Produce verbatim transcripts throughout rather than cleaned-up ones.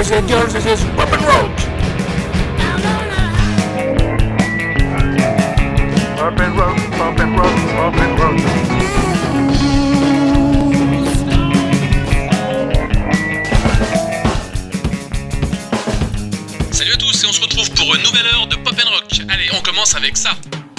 boys and girls, this is Pop and Roach. Pop and Roach, Pop and Roach, Pop and Roach. Salut à tous et on se retrouve pour une nouvelle heure de Pop and Rock. Allez, on commence avec ça.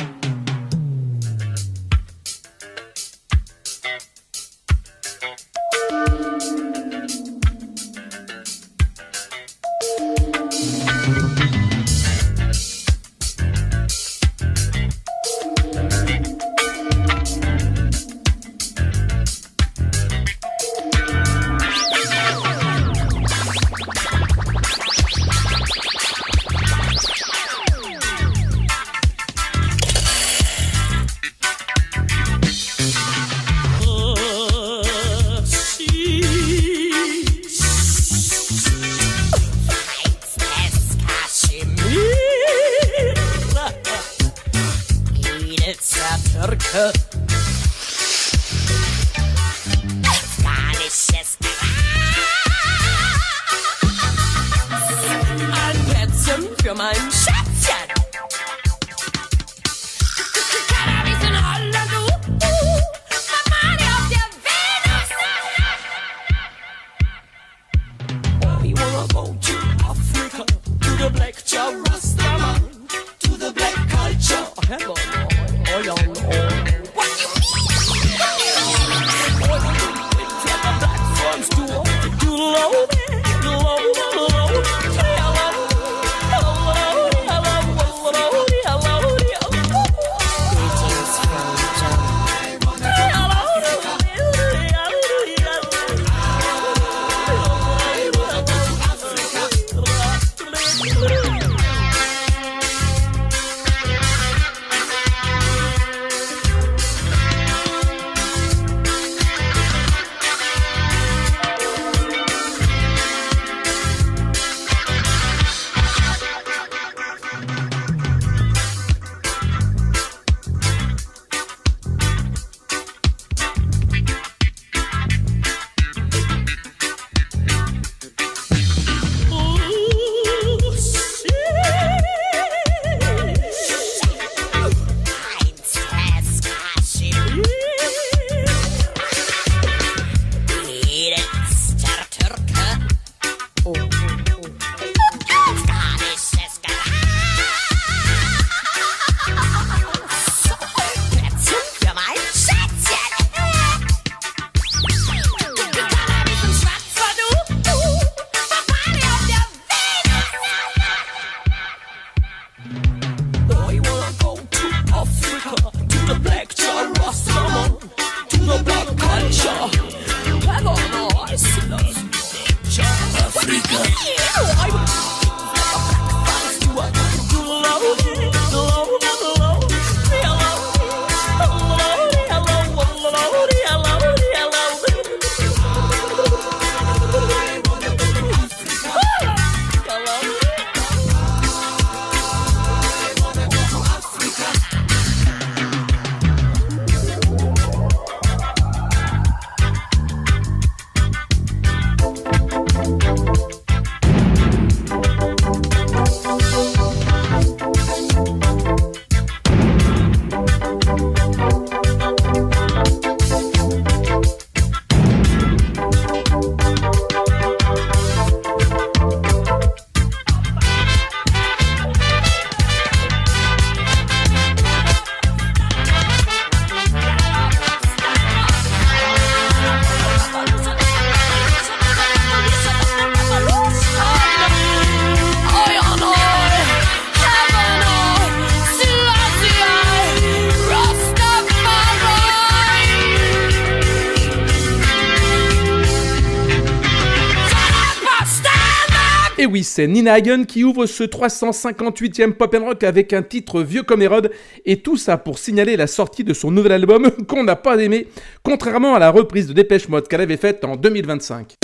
Et oui, c'est Nina Hagen qui ouvre ce trois cent cinquante-huitième Pop and Rock avec un titre vieux comme Hérode, et tout ça pour signaler la sortie de son nouvel album qu'on n'a pas aimé, contrairement à la reprise de Dépêche Mode qu'elle avait faite en deux mille vingt-cinq.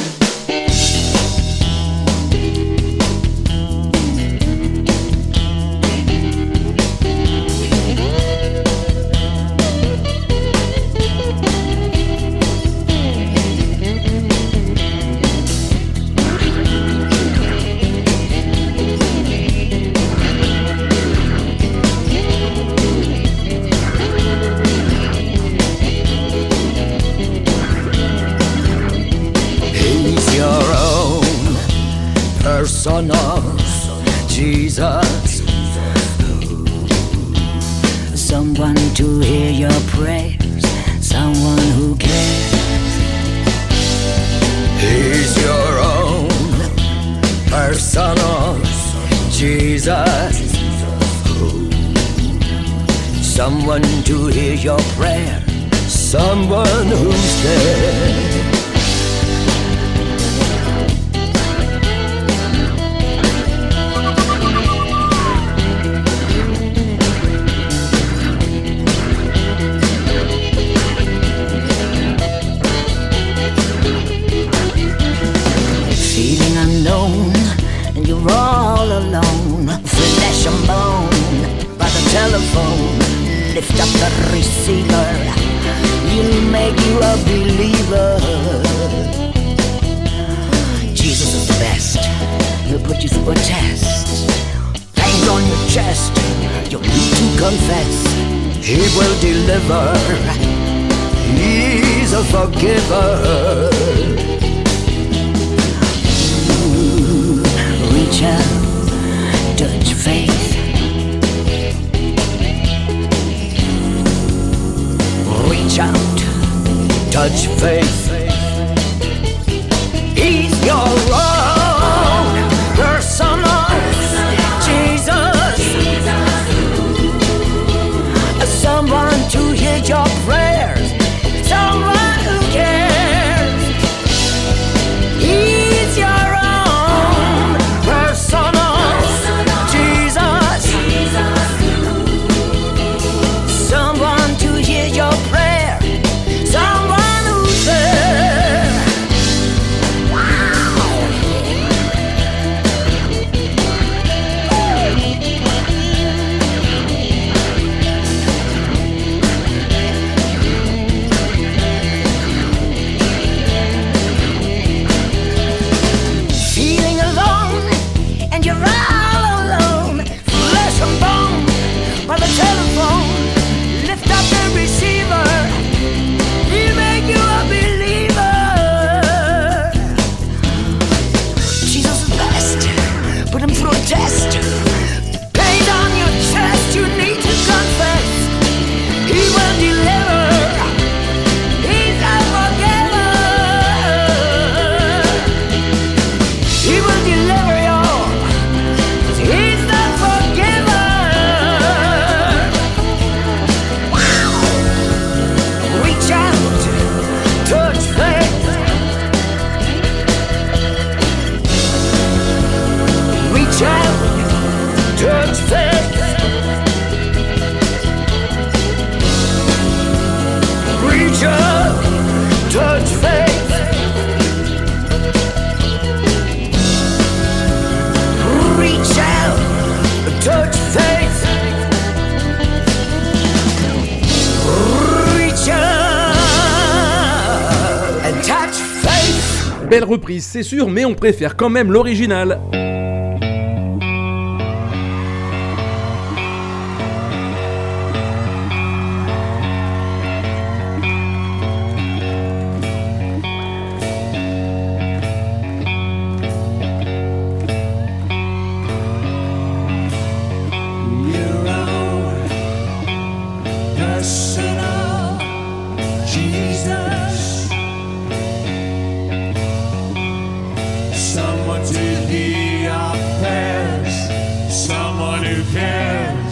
Son of Jesus, someone to hear your prayers, someone who cares. He's your own personal Jesus, someone to hear your prayer, someone who's there. Feeling unknown, and you're all alone, flesh and bone, by the telephone, lift up the receiver, he'll make you a believer. Jesus is the best, he'll put you through a test, pain on your chest, you'll need to confess, he will deliver, he's a forgiver. Reach out, touch faith. Reach out, touch faith. He's your own personal Jesus, someone to hear your prayers, someone who cares. He's your own personal Jesus, someone to hear your prayer, someone who's there. Wow. Feeling alone, and you're all alone, flesh and bone, by the telephone, lift up the receiver, he'll make you a believer. Jesus is best, put him through a test, pain on your chest, you need to confess, he will deliver, he's a forgiver. He will deliver you, 'cause he's the forgiver. Wow. Reach out, touch faith. Reach out, touch faith. Reach out, touch faith. Reach out, touch faith. Reach out and touch faith. Belle reprise, c'est sûr, mais on préfère quand même l'original. Your own personal Jesus, someone to hear our prayers, someone who cares.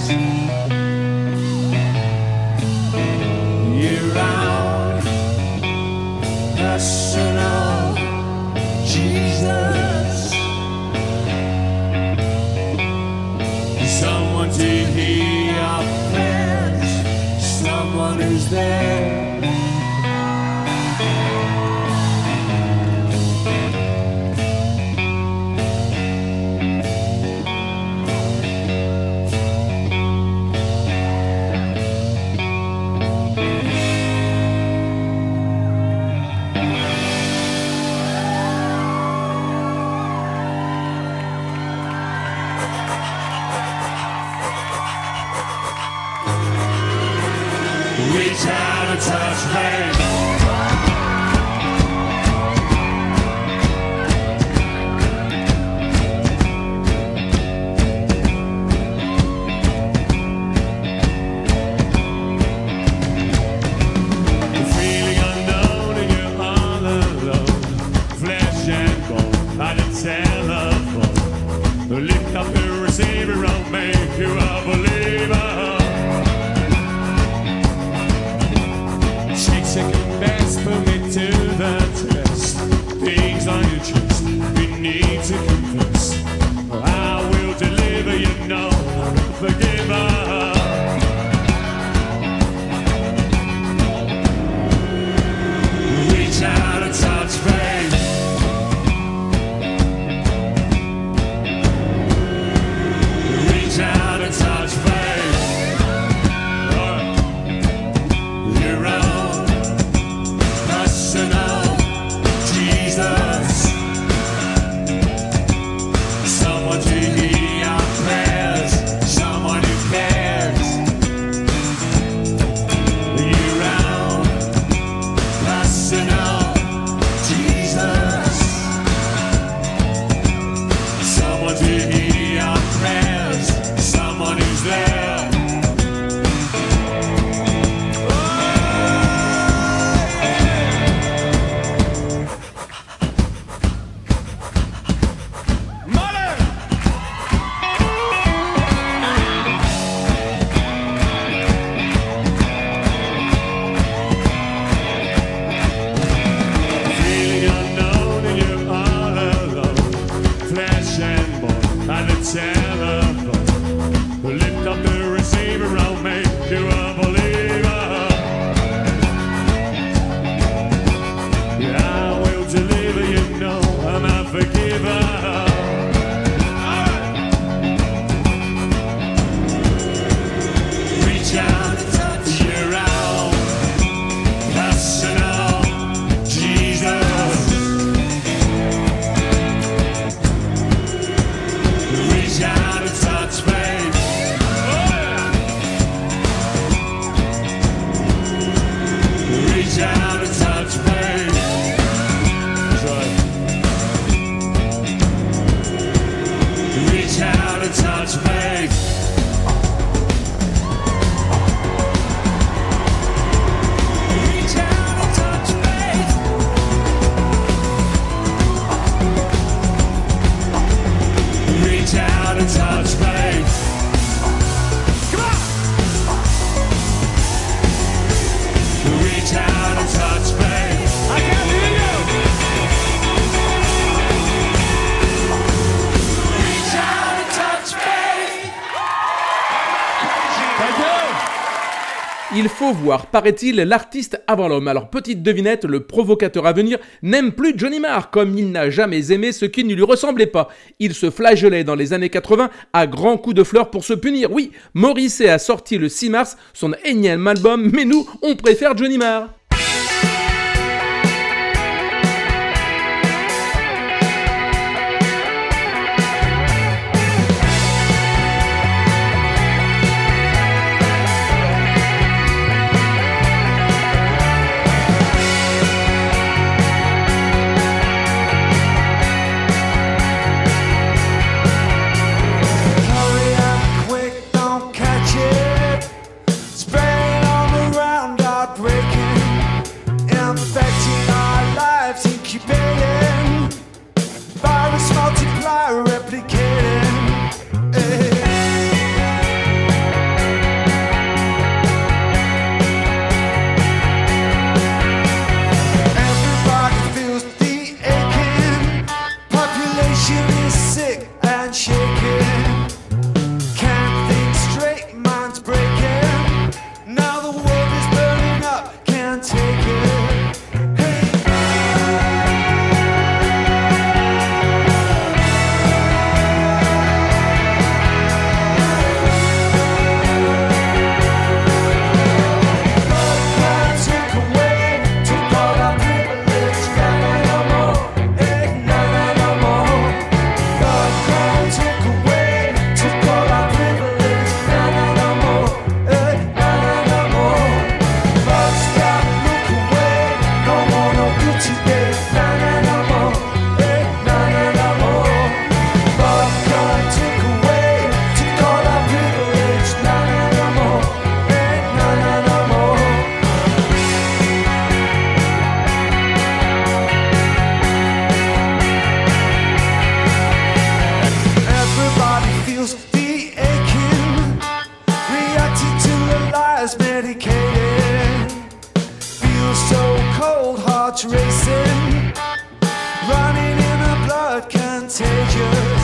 Your own personal Jesus, someone to hear our prayers, someone who's there. the test. Things on your chest, we need to confess. I will deliver you, no, I'm a forgiver. Reach out and touch faith. Reach out and touch faith. Your own personal Jesus. Someone to hear your prayers. Someone who cares. Your own personal Jesus. Someone to hear your prayers. Someone who's there. Feeling unknown and you're all alone. Flesh and bone and the telephone. Lift up the receiver, I'll make you a believer. Yeah, I will deliver you, know I'm a forgiver. Reach out, you're out, personal Jesus. Reach out and touch faith. Reach out and touch faith. That's right. Reach out and touch faith. Reach out and touch faith. Reach out and touch faith. Come on! Reach out and touch faith. I can't hear you! Reach out and touch faith. Thank you! Il faut voir, paraît-il, l'artiste avant l'homme. Alors, petite devinette, le provocateur à venir n'aime plus Johnny Marr, comme il n'a jamais aimé ce qui ne lui ressemblait pas. Il se flagellait dans les années quatre-vingts à grands coups de fleurs pour se punir. Oui, Morrissey a sorti le six mars son énième album, mais nous, on préfère Johnny Marr. Hurry up quick, don't catch it. Spread all around, heartbreaking. feeling running in the blood contagious.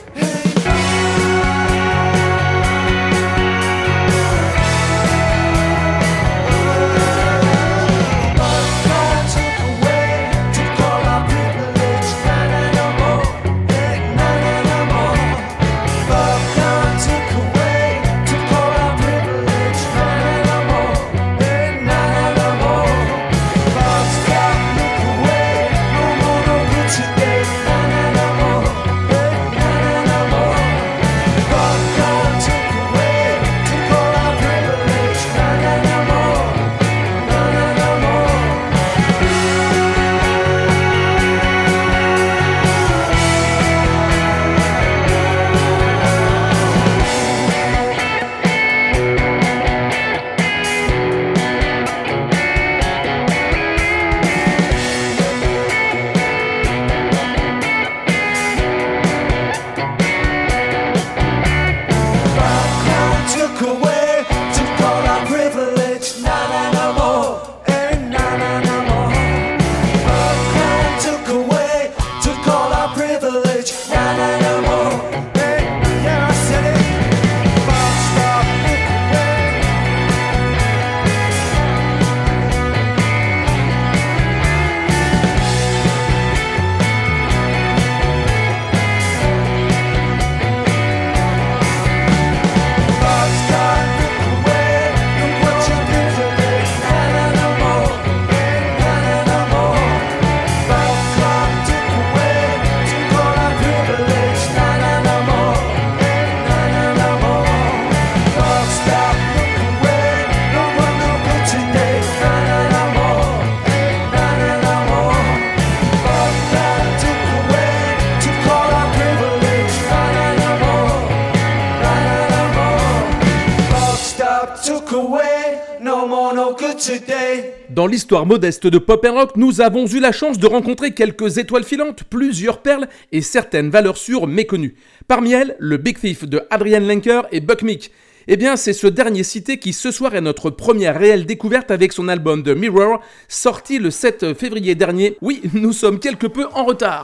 Dans l'histoire modeste de Pop and Rock, nous avons eu la chance de rencontrer quelques étoiles filantes, plusieurs perles et certaines valeurs sûres méconnues. Parmi elles, le Big Thief de Adrian Lenker et Buck Meek. Eh bien, c'est ce dernier cité qui ce soir est notre première réelle découverte avec son album The Mirror, sorti le sept février dernier. Oui, nous sommes quelque peu en retard.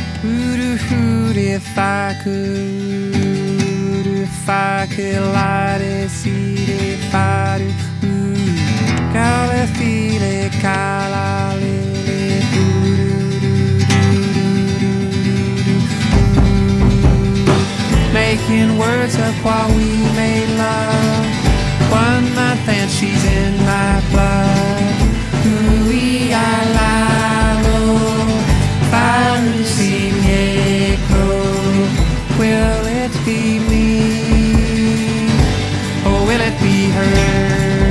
Making words up while we made love. One month and she's in my blood. Ooh, I lalo, Farusi Nieko. Will it be me? Or will it be her?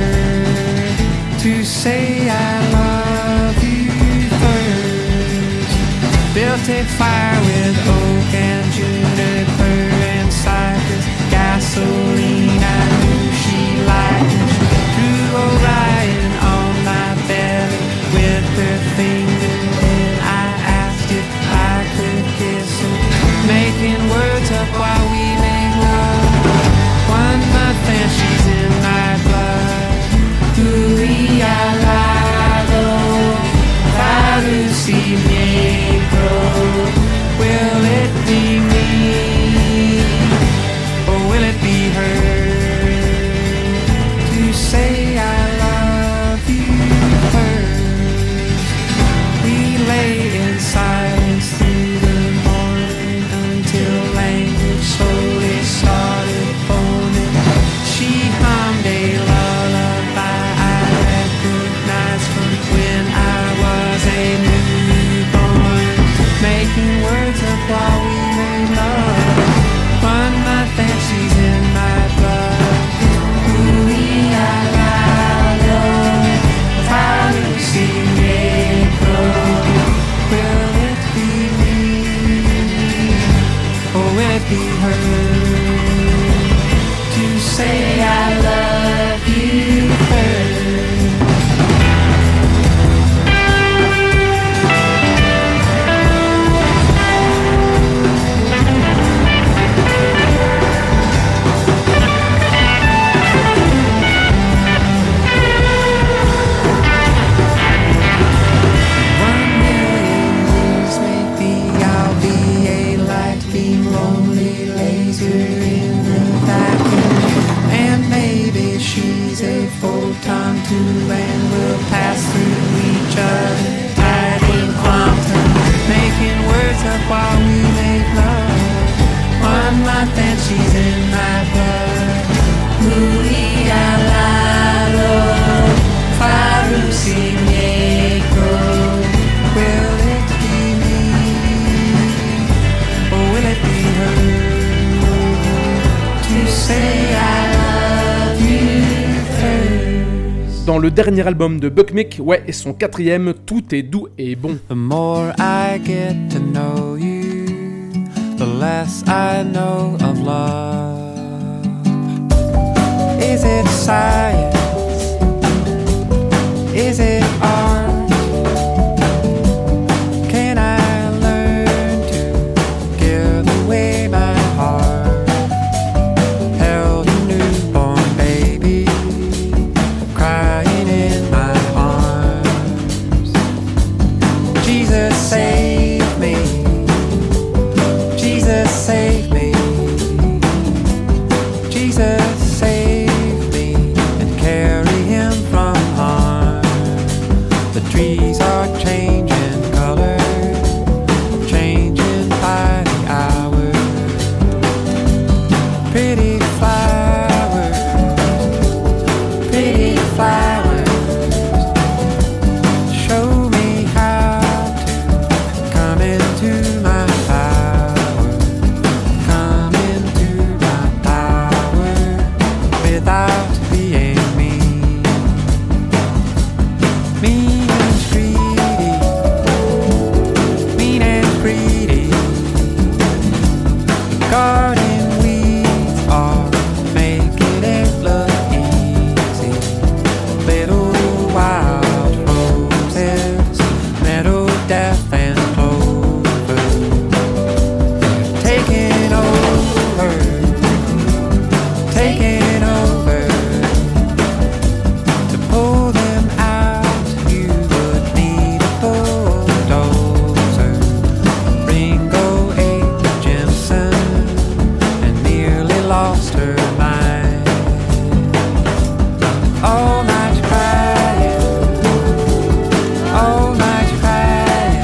To say I love you first. Built a fire with oak and juniper and cypress, gasoline. I knew she liked it. She drew Orion on my belly with her finger, and I asked if I could kiss her. Making words up while we made love. One month and she's in my blood. Ooh, I lado, Farusi Nieko. Will it be me, or will it be her? To say I love you first. We lay in silence through the morning until language slowly started forming. She hummed a lullaby I recognized from when I was a newborn. présent le dernier album de Buck Meek, ouais, et son quatrième, Tout est doux et bon. The more I get to know you, the less I know of love. Is it science? Is it art? Can I learn to give away my heart? Held a newborn baby, crying in my arms. Jesus save me, Jesus save me, Jesus save me, and carry him from harm. The trees are changing color, changing by the hour. Pretty flowers, pretty flowers, show me how to come into my power, come into my power without being mean, mean and greedy, mean and greedy. Garden weeds are making it look easy. Little wild roses, meadow death and clover, taking over, taking over. To pull them out, you would need a bulldozer. Ringo ate the Jimson and nearly lost her mind. All night crying, all night crying.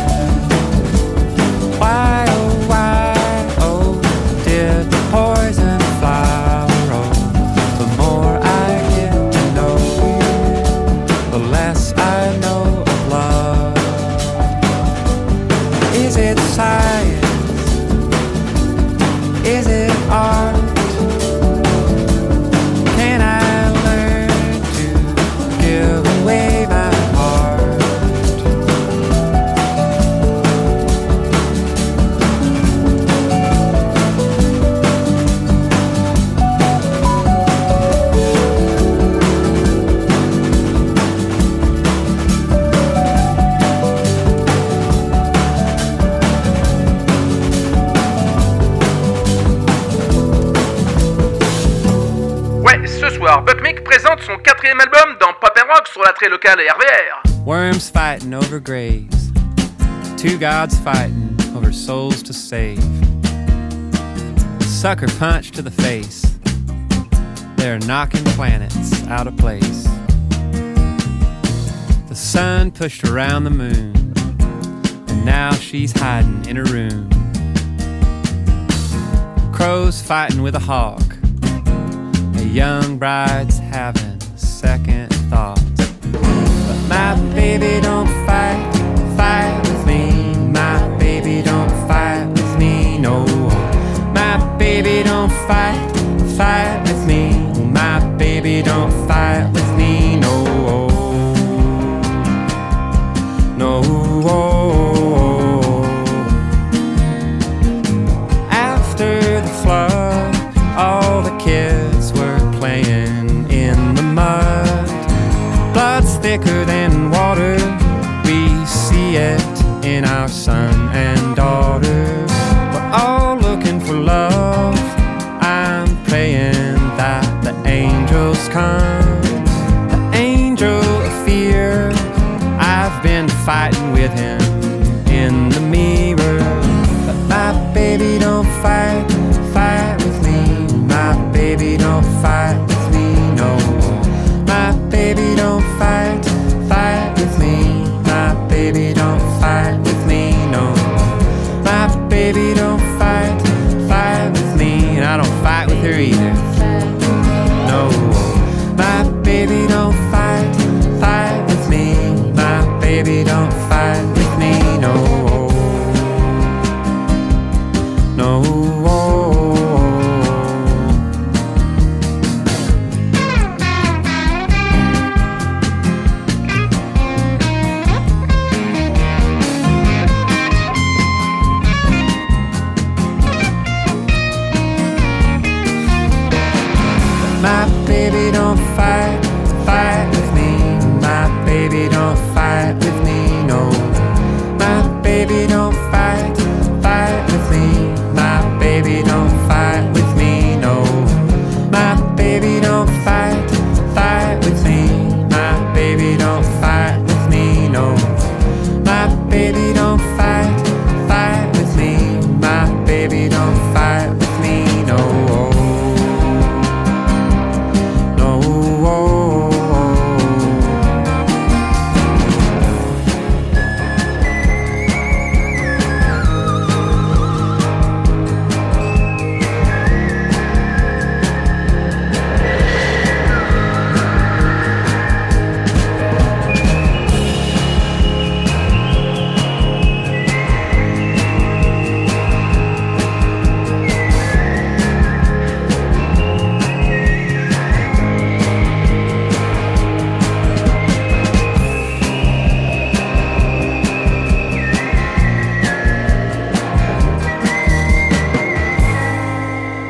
Why, oh, why, oh, did the poison flower roll? The more I get to know you, the less I know of love. Is it science? Is it art? Can I learn to give away my heart? Ouais, ce soir, Buck Meek présente son quatrième album dans Pop and Rock sur la très locale R V R. Worms fighting over graves, two gods fighting over souls to save. Sucker punch to the face, they're knocking planets out of place. The sun pushed around the moon, and now she's hiding in her room. Crows fighting with a hawk, a young bride's having second thoughts. But my baby don't fight, fight with me. My baby don't fight with me, no. My baby don't fight, fight with me. My baby don't fight with me, no. No. After the flood, all the kids were playing in the mud. Blood's thicker than water, we see it in our son and daughter. We're all looking for love, I'm praying that the angels come. The angel of fear, I've been fighting with him in the mirror. But my baby don't fight, fight with me. My baby don't fight with me, no. My baby don't fight, fight with me. My baby don't fight with me, no. My baby don't fight, fight with me. And I don't fight with her either, no. My baby don't fight, fight with me. My baby don't fight with me.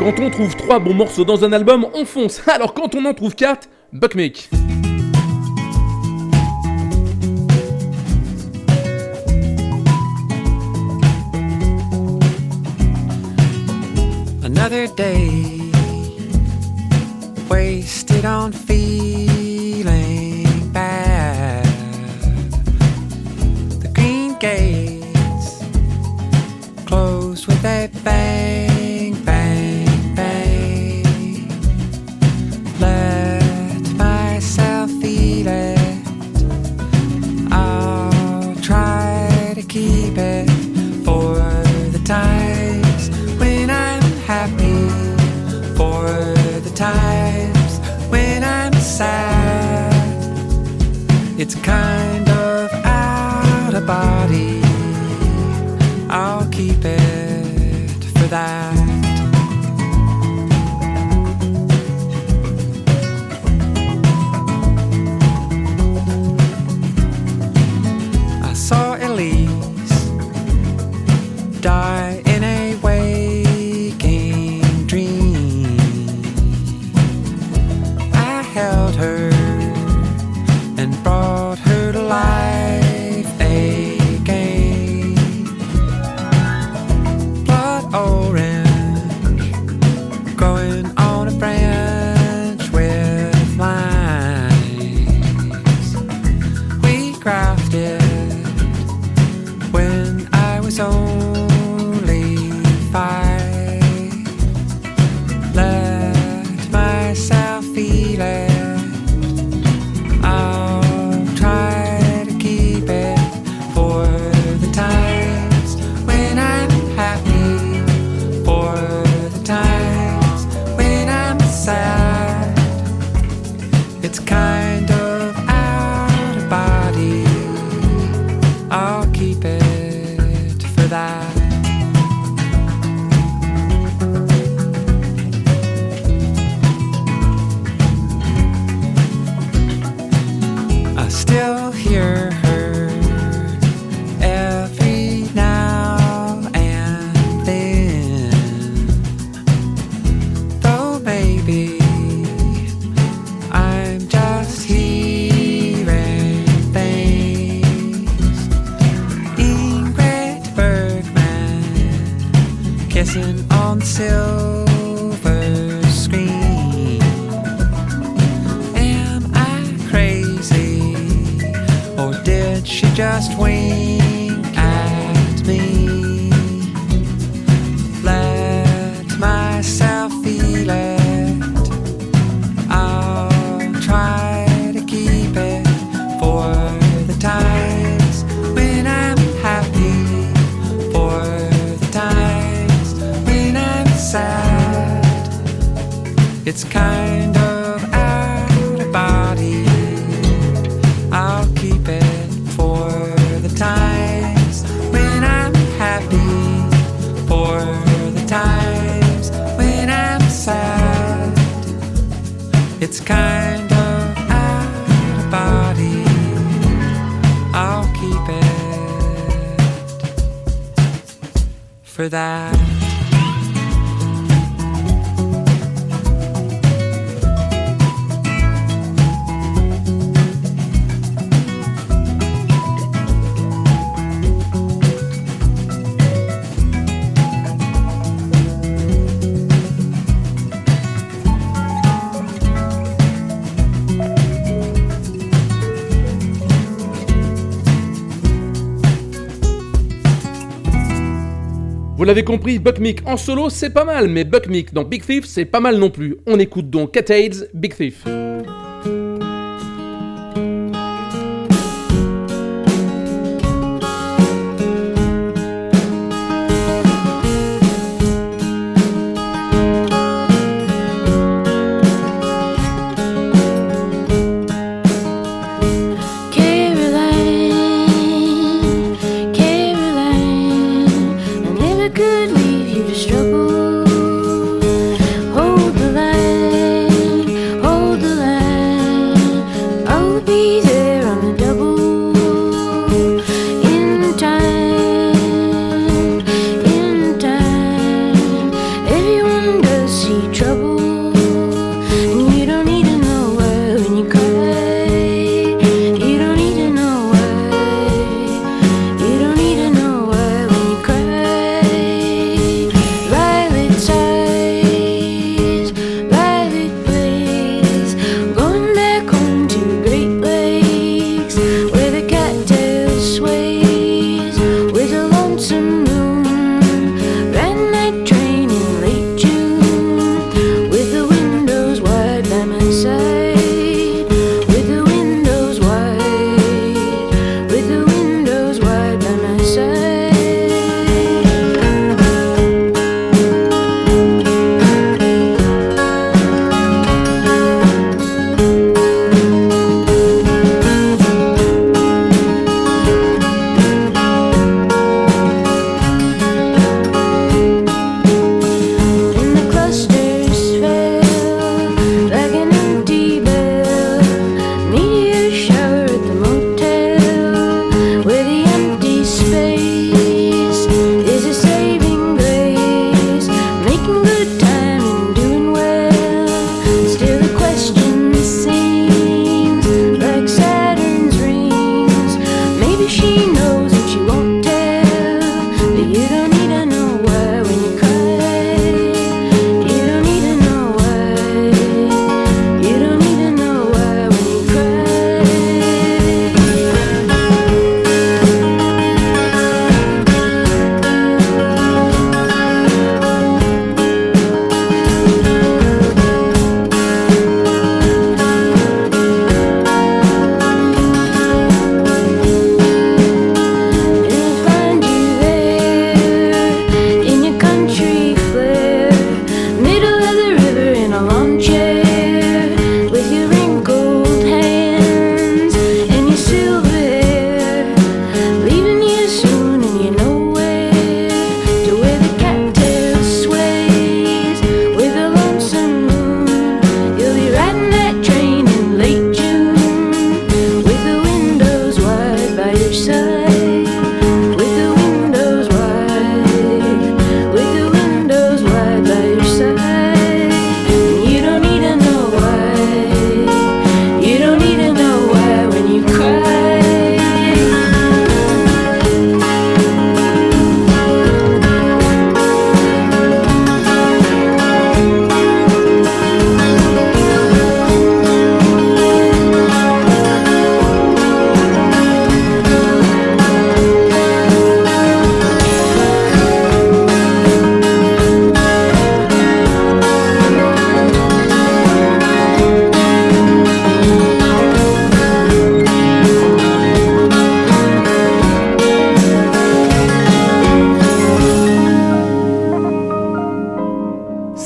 Quand on trouve trois bons morceaux dans un album, on fonce. Alors quand on en trouve quatre, Buck Meek. Another day wasted on feeling bad. The green gates closed with a bang, bang, bang. Let myself feel it. I'll try to keep it for the times when I'm happy, for the times when I'm sad. It's kind of out of body. I'll keep it for that. I saw Elise die in a waking dream. I held her and brought her to life again. Blood orange growing on a branch with lines. We crafted when I was only five. Let myself feel it. I'll try to keep it for the times when I'm happy, for the times when I'm sad. It's kind of out of body. I'll keep it for that. I still hear her every now and then, though maybe I'm just hearing things. Ingrid Bergman kissing on silver screen. Am I crazy, or did she just wink at me? Let myself feel it. I'll try to keep it for the times when I'm happy, for the times when I'm sad. It's kind of out of body. I'll keep it for the times when I'm happy, for the times when I'm sad. It's kind of out of body. I'll keep it for that. Vous l'avez compris, Buck Meek en solo c'est pas mal, mais Buck Meek dans Big Thief c'est pas mal non plus. On écoute donc Cat Aids, Big Thief. Hold the line, hold the line.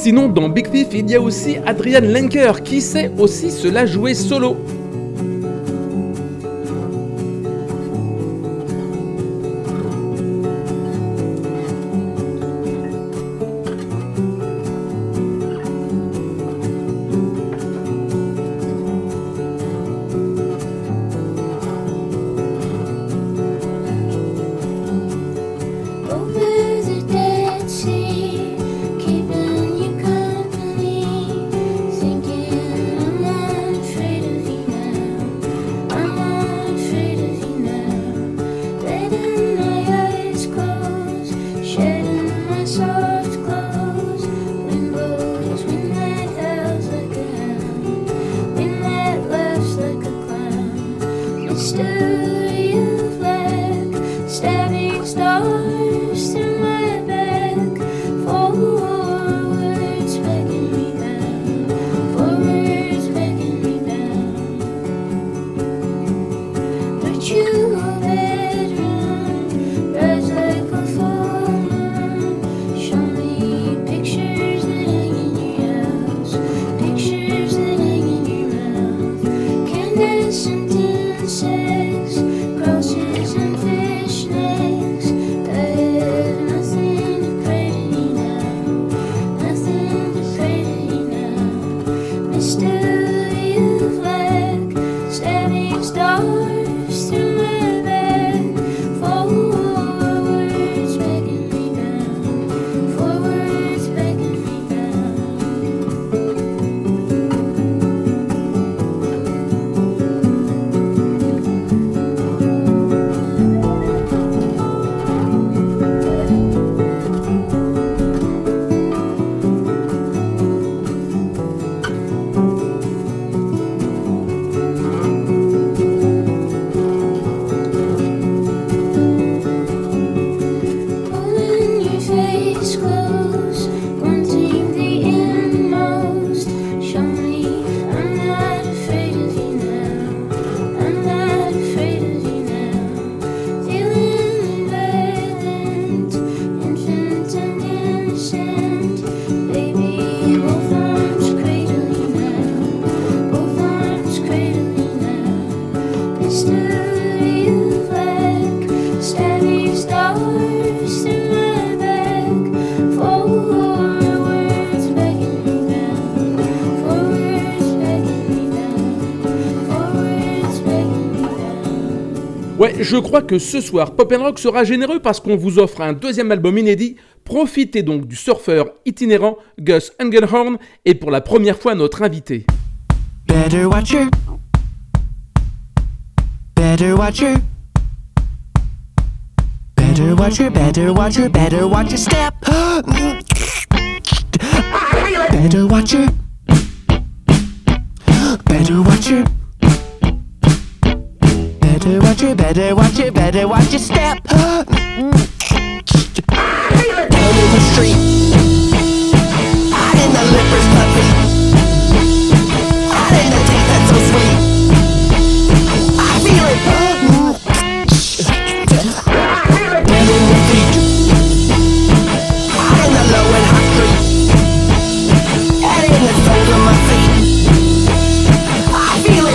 Sinon, dans Big Thief, il y a aussi Adrian Lenker qui sait aussi se la jouer solo. Ouais, je crois que ce soir, Pop and Rock sera généreux parce qu'on vous offre un deuxième album inédit. Profitez donc du surfeur itinérant Gus Engelhorn et pour la première fois notre invité. Better watch your, better watch your, better watch your, better watch your, better watch your step. Better watch your, better watch your, better watch your, better watch your, better watch your step. Down in the street, out in the lippers puppy, out in the taste that's so sweet. I feel it. Down in the feet, out in the low and hot street, out in the soles of my feet. I feel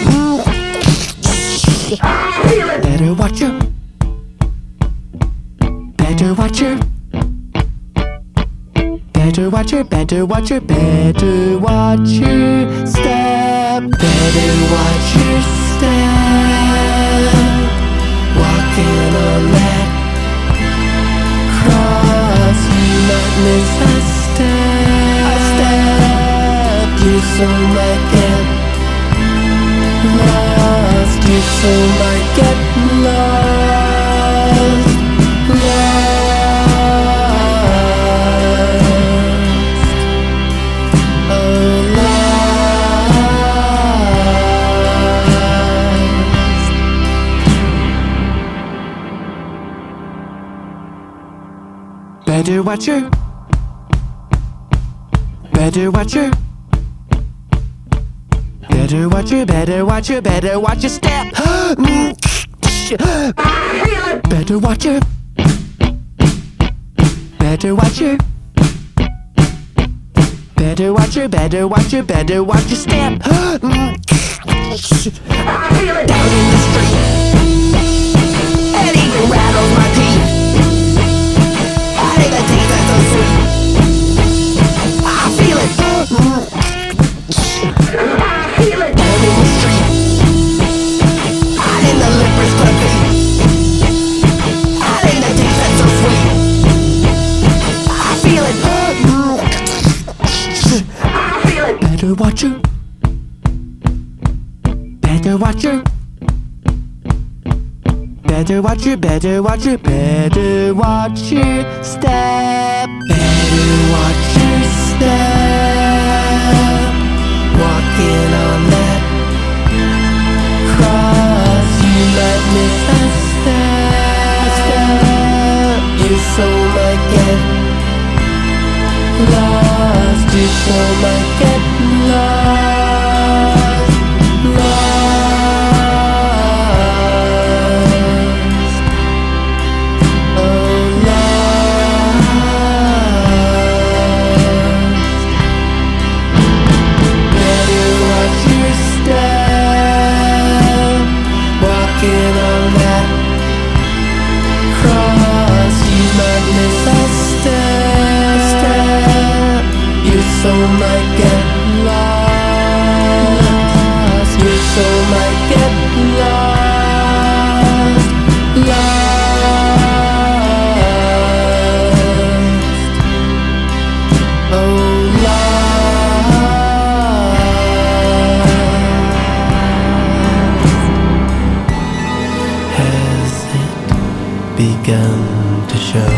it. Better watch your, better watch your, better watch your, better watch your, better watch your step. Better watch your step. Walking on that cross, you might miss a step. A step. You so might get lost. You so might get lost. Better watch your, better watch your, better watch your, better watch your, better watch your step. Better watch your, better watch your, Better watch your, better watch your, better watch your step. Down in the street, it even rattles my teeth. I think the taste is so sweet. I feel it. I feel it. Down in the street, out in the lippers club feet. I think the taste is so sweet. I feel it. Better watch her. Better watch her. Better watch her, better watch her, better watch your step. Better watch your step. Walking on that cross, you might miss a step. Your soul might get lost, your soul might get lost, lost. Oh, lost. Better watch your step. Walking on that cross, you might miss a step, step. Your soul might get lost. Your soul might get lost, lost. Oh, lost. Has it begun to show?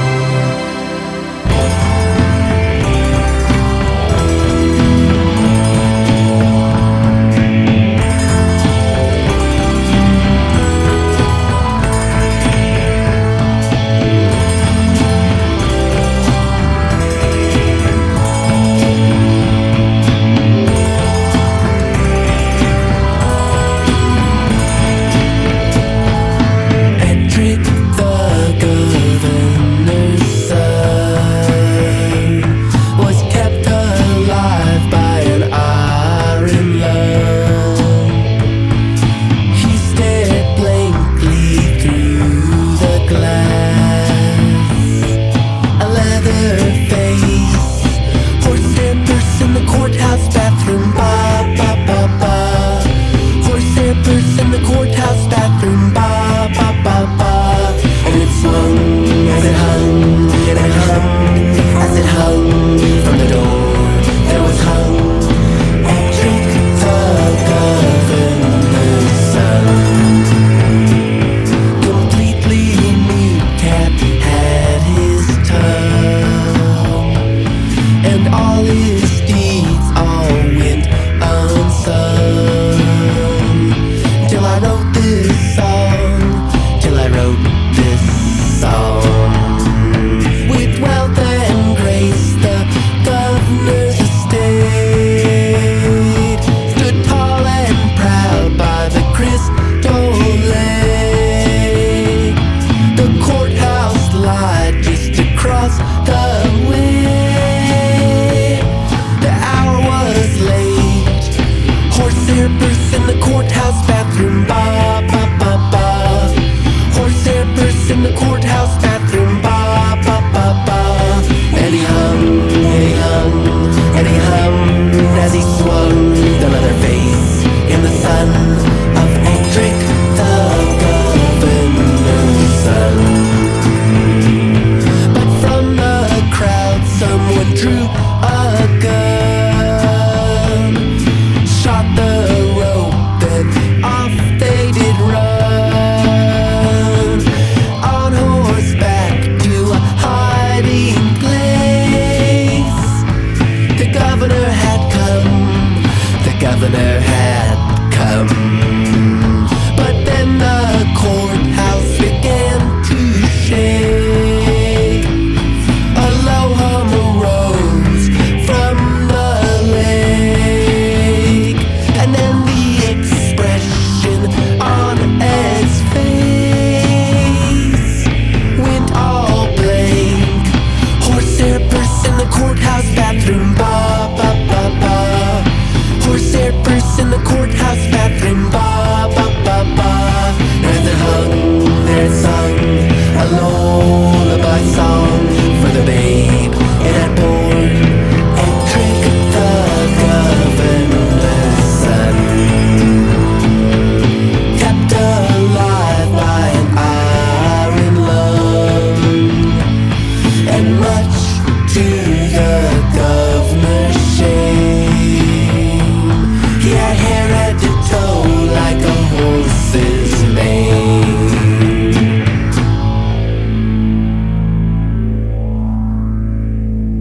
Edric the governor's son was kept alive by an iron lung. He stared blankly through the glass, a leather face, horse and purse in the courthouse bathroom. Ba ba ba ba. Horse and purse in the courthouse bathroom. Ba ba ba ba. And it swung as it hung, and it hung as it hung from the door. There was hung Edric the governor's son. Completely mute, kept had his tongue, and all his deeds all went unsung. Till I wrote this song, till I wrote this song. With wealth and grace, the governor's estate stood tall and proud by the crystal lake. The courthouse lied just across the way. The hour was late. Horsehair purse in the courthouse bathroom. Ba ba ba ba. Horsehair purse in the courthouse bathroom. Ba ba ba ba. And he hung, and he hung, and he hummed as he swung the leather face in the sun of Edric the governor's son. But from the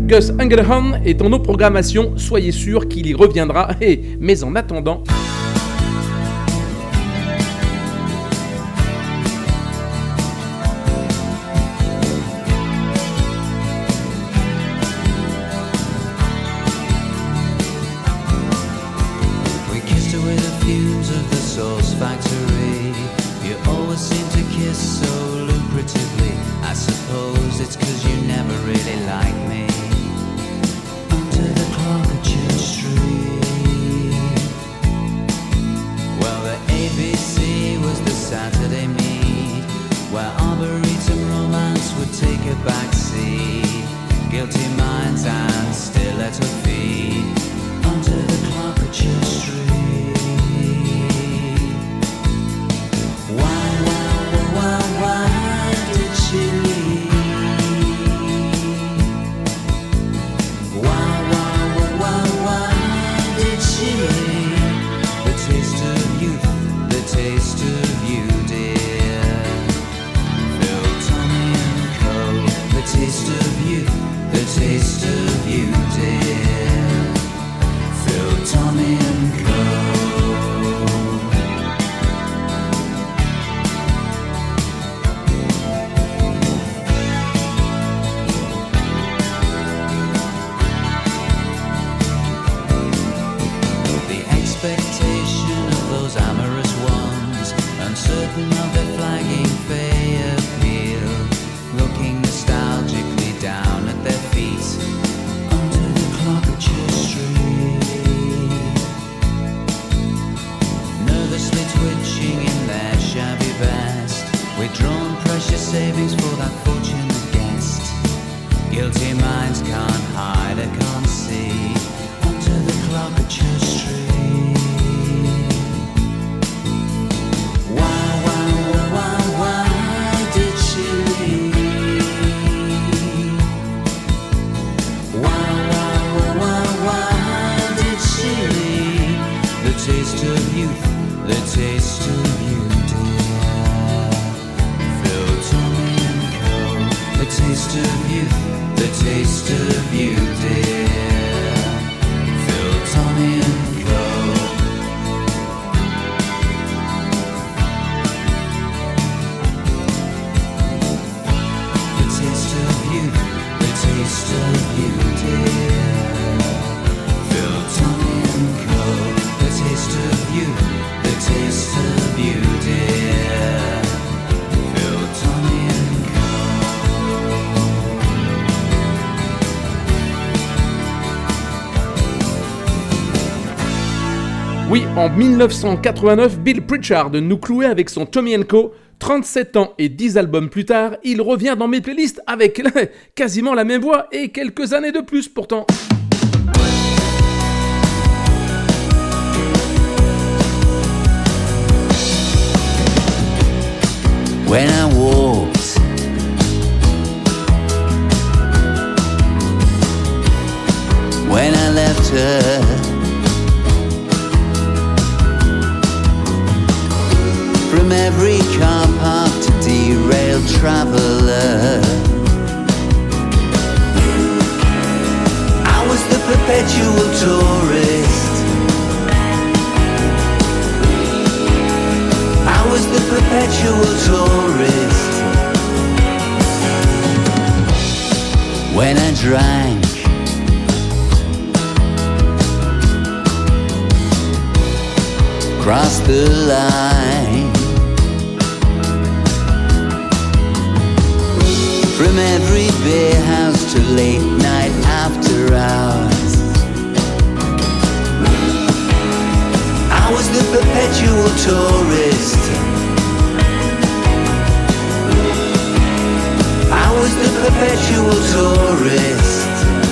Gus Engelhorn est dans nos programmations, soyez sûrs qu'il y reviendra. Et, mais en attendant... Oui, en dix-neuf cent quatre-vingt-neuf, Bill Pritchard nous clouait avec son Tommy and Co. trente-sept ans et dix albums plus tard, il revient dans mes playlists avec quasiment la même voix et quelques années de plus pourtant. When I walked When I left her From every car park to derailed traveller I was the perpetual tourist I was the perpetual tourist When I drank Crossed the line From every beer house to late night after hours I was the perpetual tourist I was the perpetual tourist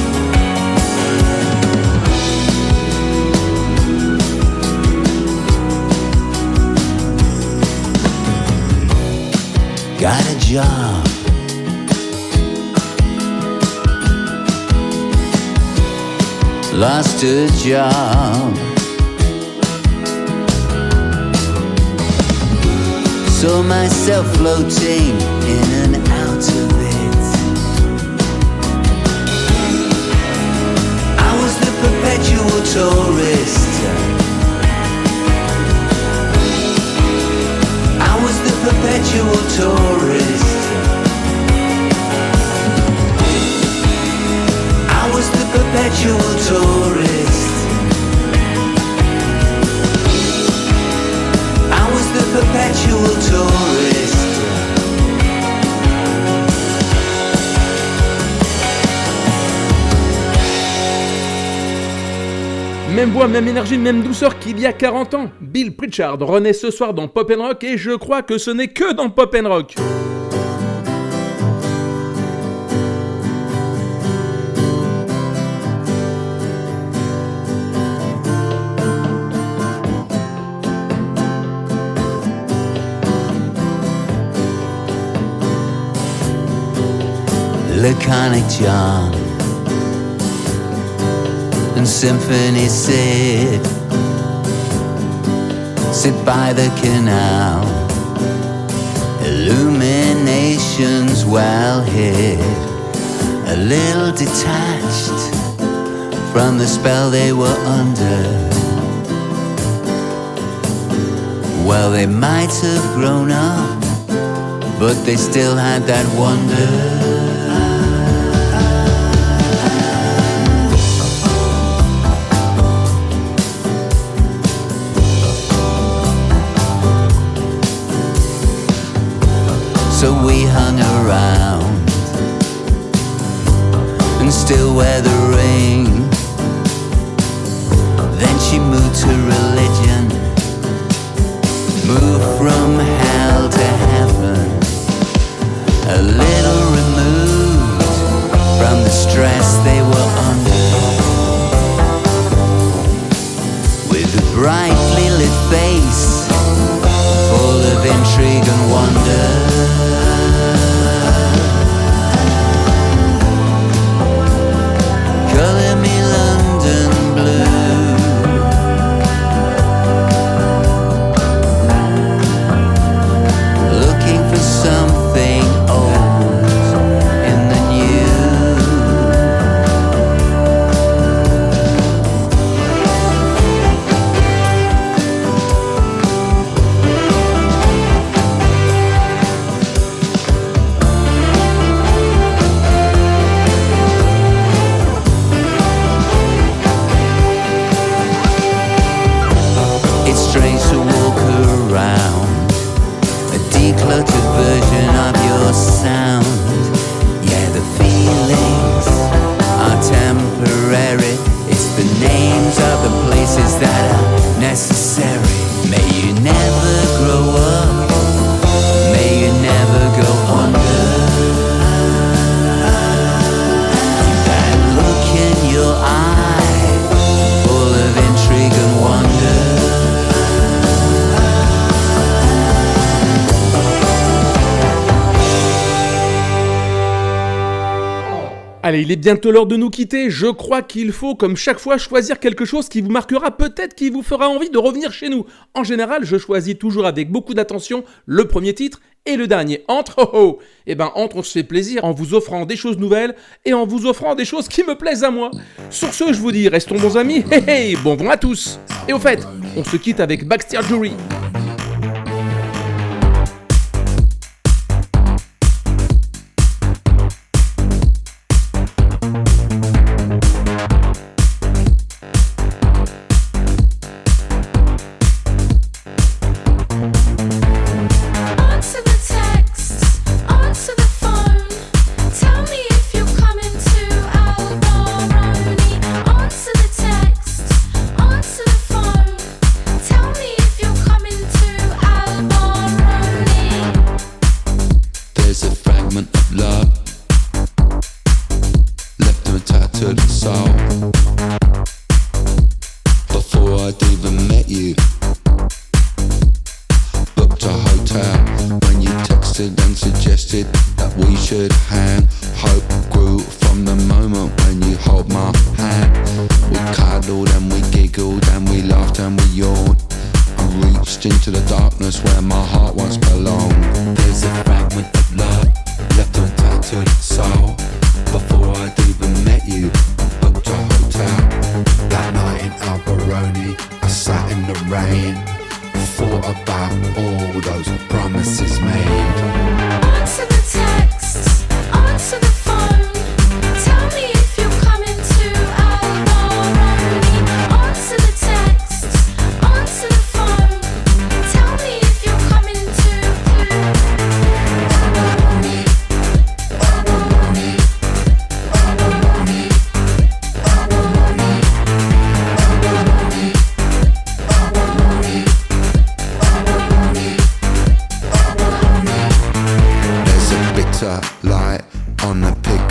Got a job Lost a job Saw myself floating in and out of it perpetual tourist. I was the perpetual tourist. Même voix, même énergie, même douceur qu'il y a quarante ans. Bill Pritchard renaît ce soir dans Pop and Rock et je crois que ce n'est que dans Pop and Rock. Laconic John and Symphony Sid sit by the canal, illuminations well hid, a little detached from the spell they were under. Well, they might have grown up, but they still had that wonder. So we hung around and still weathering. Then she moved to religion, moved from hell to heaven, a little removed from the stress they were under. With a brightly lit face, full of intrigue and wonder. Colour me London blue. Looking for something old in the strange to walk around a decluttered version of your sound. Yeah, the feelings are temporary. It's the names of the places that are necessary. May you never grow up, may you never go under. That look in your eye, full of intrigue and wonder. Allez, il est bientôt l'heure de nous quitter. Je crois qu'il faut, comme chaque fois, choisir quelque chose qui vous marquera, peut-être qui vous fera envie de revenir chez nous. En général, je choisis toujours avec beaucoup d'attention le premier titre et le dernier. Entre, oh oh. Eh ben, entre, on se fait plaisir en vous offrant des choses nouvelles et en vous offrant des choses qui me plaisent à moi. Sur ce, je vous dis, restons bons amis. Hey, hey, bon vent à tous. Et au fait, on se quitte avec Baxter Jury. Answer the phone. Tell me if you're coming to our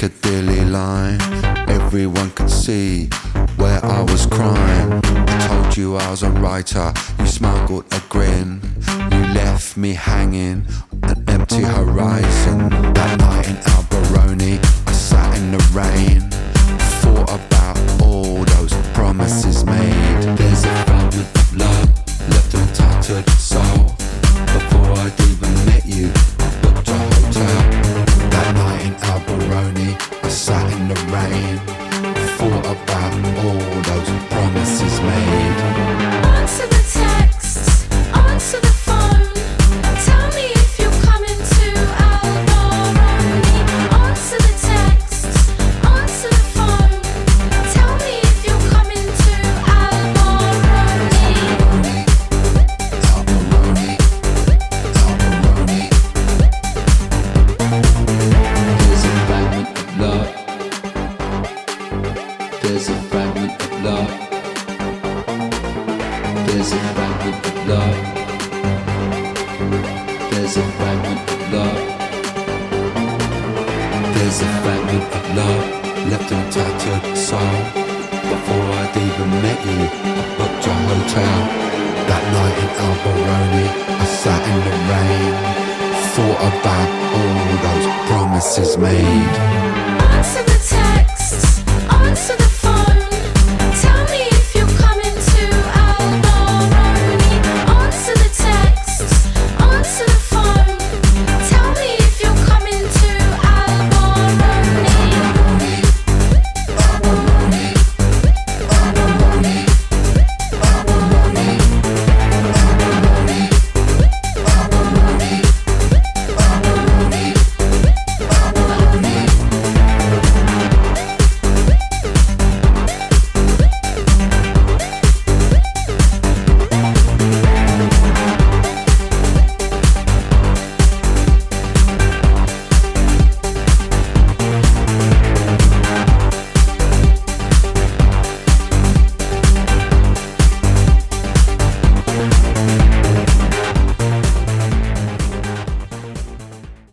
Piccadilly line. Everyone could see where I was crying. I told you I was a writer, you smuggled a grin. You left me hanging, an empty horizon. That night in Alberoni, I sat in the rain, thought about all those promises made. There's a fragment of love left untattered soul. Before I'd even met you, I booked a hotel. That night in Alberoni, I sat in the rain, thought about all those promises made. Answer the texts, answer the phone. Tell me if you're coming to Alberoni. Answer the texts, answer the phone. Tell me if you're coming to Alberoni. Alberoni, Alberoni, Alberoni. There's a fragment of love. There's a fragment of love. There's a fragment of love. There's a fragment of love. There's a fragment of love left untattered soul. Before I'd even met you, I booked a hotel. That night in Alberoni, I sat in the rain, thought about all those promises made.